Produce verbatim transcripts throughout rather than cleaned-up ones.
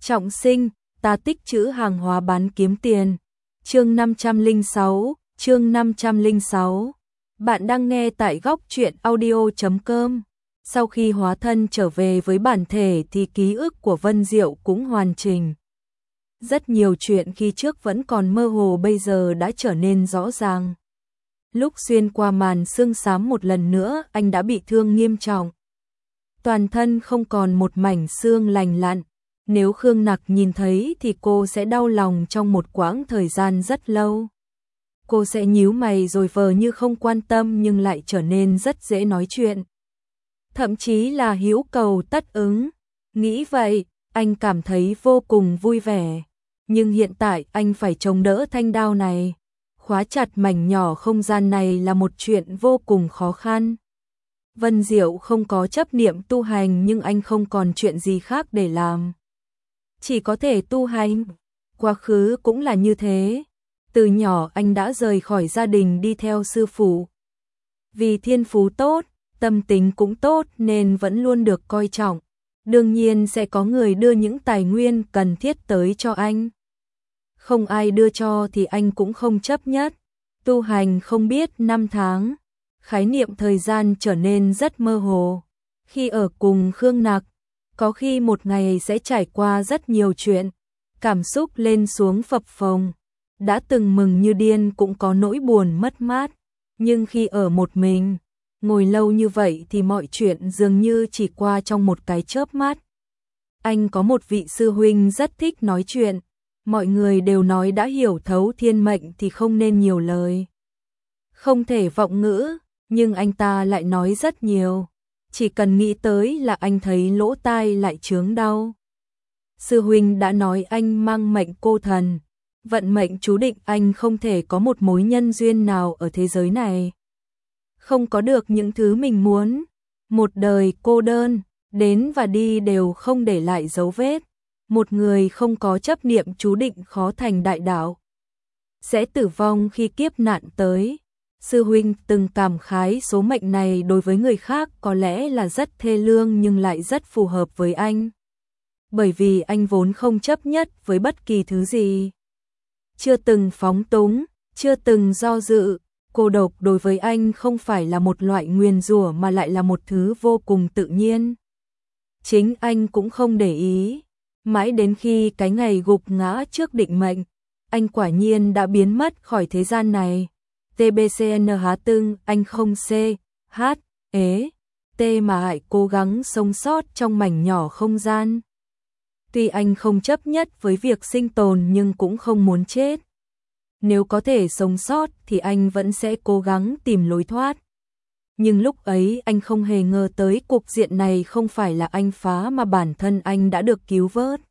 Trọng sinh, ta tích trữ hàng hóa bán kiếm tiền. Chương năm trăm lẻ sáu, chương năm trăm lẻ sáu. Bạn đang nghe tại góc truyện audio chấm com. Sau khi hóa thân trở về với bản thể thì ký ức của Vân Diệu cũng hoàn chỉnh. Rất nhiều chuyện khi trước vẫn còn mơ hồ bây giờ đã trở nên rõ ràng. Lúc xuyên qua màn sương xám một lần nữa, anh đã bị thương nghiêm trọng. Toàn thân không còn một mảnh xương lành lặn. Nếu Khương Nặc nhìn thấy thì cô sẽ đau lòng trong một quãng thời gian rất lâu. Cô sẽ nhíu mày rồi vờ như không quan tâm nhưng lại trở nên rất dễ nói chuyện. Thậm chí là hữu cầu tất ứng. Nghĩ vậy, anh cảm thấy vô cùng vui vẻ. Nhưng hiện tại anh phải chống đỡ thanh đao này. Khóa chặt mảnh nhỏ không gian này là một chuyện vô cùng khó khăn. Vân Diệu không có chấp niệm tu hành nhưng anh không còn chuyện gì khác để làm. Chỉ có thể tu hành. Quá khứ cũng là như thế. Từ nhỏ anh đã rời khỏi gia đình đi theo sư phụ. Vì thiên phú tốt, tâm tính cũng tốt nên vẫn luôn được coi trọng. Đương nhiên sẽ có người đưa những tài nguyên cần thiết tới cho anh. Không ai đưa cho thì anh cũng không chấp nhất. Tu hành không biết năm tháng. Khái niệm thời gian trở nên rất mơ hồ. Khi ở cùng Khương Nặc, có khi một ngày sẽ trải qua rất nhiều chuyện. Cảm xúc lên xuống phập phồng. Đã từng mừng như điên cũng có nỗi buồn mất mát. Nhưng khi ở một mình, ngồi lâu như vậy thì mọi chuyện dường như chỉ qua trong một cái chớp mắt. Anh có một vị sư huynh rất thích nói chuyện. Mọi người đều nói đã hiểu thấu thiên mệnh thì không nên nhiều lời. Không thể vọng ngữ, nhưng anh ta lại nói rất nhiều. Chỉ cần nghĩ tới là anh thấy lỗ tai lại chướng đau. Sư huynh đã nói anh mang mệnh cô thần. Vận mệnh chú định anh không thể có một mối nhân duyên nào ở thế giới này. Không có được những thứ mình muốn. Một đời cô đơn, đến và đi đều không để lại dấu vết. Một người không có chấp niệm chú định khó thành đại đạo. Sẽ tử vong khi kiếp nạn tới. Sư huynh từng cảm khái số mệnh này đối với người khác có lẽ là rất thê lương nhưng lại rất phù hợp với anh. Bởi vì anh vốn không chấp nhất với bất kỳ thứ gì. Chưa từng phóng túng, chưa từng do dự. Cô độc đối với anh không phải là một loại nguyền rủa mà lại là một thứ vô cùng tự nhiên. Chính anh cũng không để ý. Mãi đến khi cái ngày gục ngã trước định mệnh, anh quả nhiên đã biến mất khỏi thế gian này. tê bê xê en há tưng, anh không c, h, ế, t mà hãy cố gắng sống sót trong mảnh nhỏ không gian. Tuy anh không chấp nhất với việc sinh tồn nhưng cũng không muốn chết. Nếu có thể sống sót thì anh vẫn sẽ cố gắng tìm lối thoát. Nhưng lúc ấy anh không hề ngờ tới cục diện này không phải là anh phá mà bản thân anh đã được cứu vớt.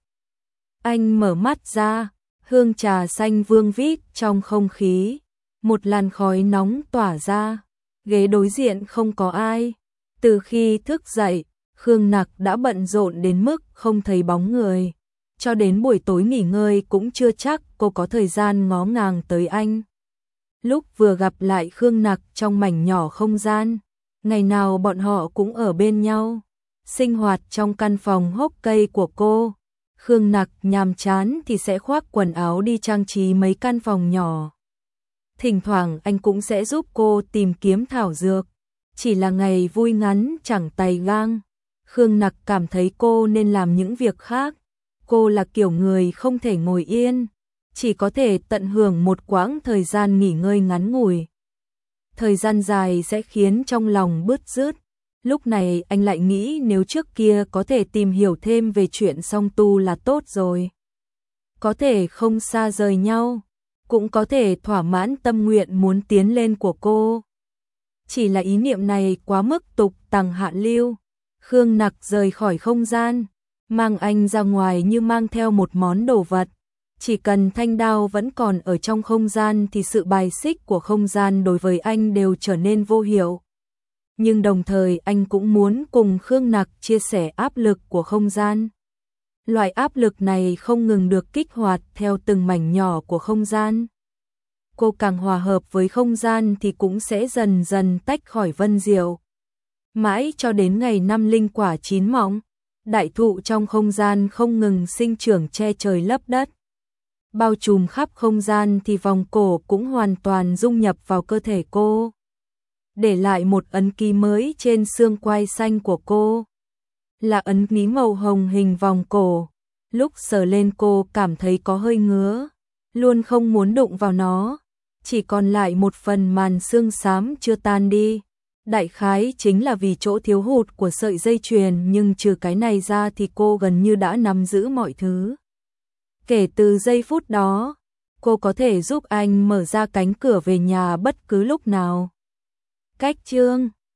Anh mở mắt ra, hương trà xanh vương vít trong không khí. Một làn khói nóng tỏa ra, ghế đối diện không có ai. Từ khi thức dậy, Khương Nặc đã bận rộn đến mức không thấy bóng người. Cho đến buổi tối nghỉ ngơi cũng chưa chắc cô có thời gian ngó ngàng tới anh. Lúc vừa gặp lại Khương Nặc trong mảnh nhỏ không gian, ngày nào bọn họ cũng ở bên nhau, sinh hoạt trong căn phòng hốc cây của cô. Khương Nặc nhàm chán thì sẽ khoác quần áo đi trang trí mấy căn phòng nhỏ. Thỉnh thoảng anh cũng sẽ giúp cô tìm kiếm thảo dược. Chỉ là ngày vui ngắn chẳng tay gang. Khương Nặc cảm thấy cô nên làm những việc khác. Cô là kiểu người không thể ngồi yên, chỉ có thể tận hưởng một quãng thời gian nghỉ ngơi ngắn ngủi. Thời gian dài sẽ khiến trong lòng bứt rứt. Lúc này anh lại nghĩ nếu trước kia có thể tìm hiểu thêm về chuyện song tu là tốt rồi. Có thể không xa rời nhau, cũng có thể thỏa mãn tâm nguyện muốn tiến lên của cô. Chỉ là ý niệm này quá mức tục tằng hạ lưu. Khương Nặc rời khỏi không gian, mang anh ra ngoài như mang theo một món đồ vật. Chỉ cần thanh đao vẫn còn ở trong không gian thì sự bài xích của không gian đối với anh đều trở nên vô hiệu. Nhưng đồng thời anh cũng muốn cùng Khương Nặc chia sẻ áp lực của không gian. Loại áp lực này không ngừng được kích hoạt theo từng mảnh nhỏ của không gian. Cô càng hòa hợp với không gian thì cũng sẽ dần dần tách khỏi Vân Diệu. Mãi cho đến ngày năm linh quả chín mọng, Đại thụ trong không gian không ngừng sinh trưởng che trời lấp đất. Bao trùm khắp không gian thì vòng cổ cũng hoàn toàn dung nhập vào cơ thể cô. Để lại một ấn ký mới trên xương quai xanh của cô. Là ấn ký màu hồng hình vòng cổ. Lúc sờ lên cô cảm thấy có hơi ngứa. Luôn không muốn đụng vào nó. Chỉ còn lại một phần màn xương xám chưa tan đi. Đại khái chính là vì chỗ thiếu hụt của sợi dây chuyền, nhưng trừ cái này ra thì cô gần như đã nắm giữ mọi thứ. Kể từ giây phút đó, cô có thể giúp anh mở ra cánh cửa về nhà bất cứ lúc nào. Cách chương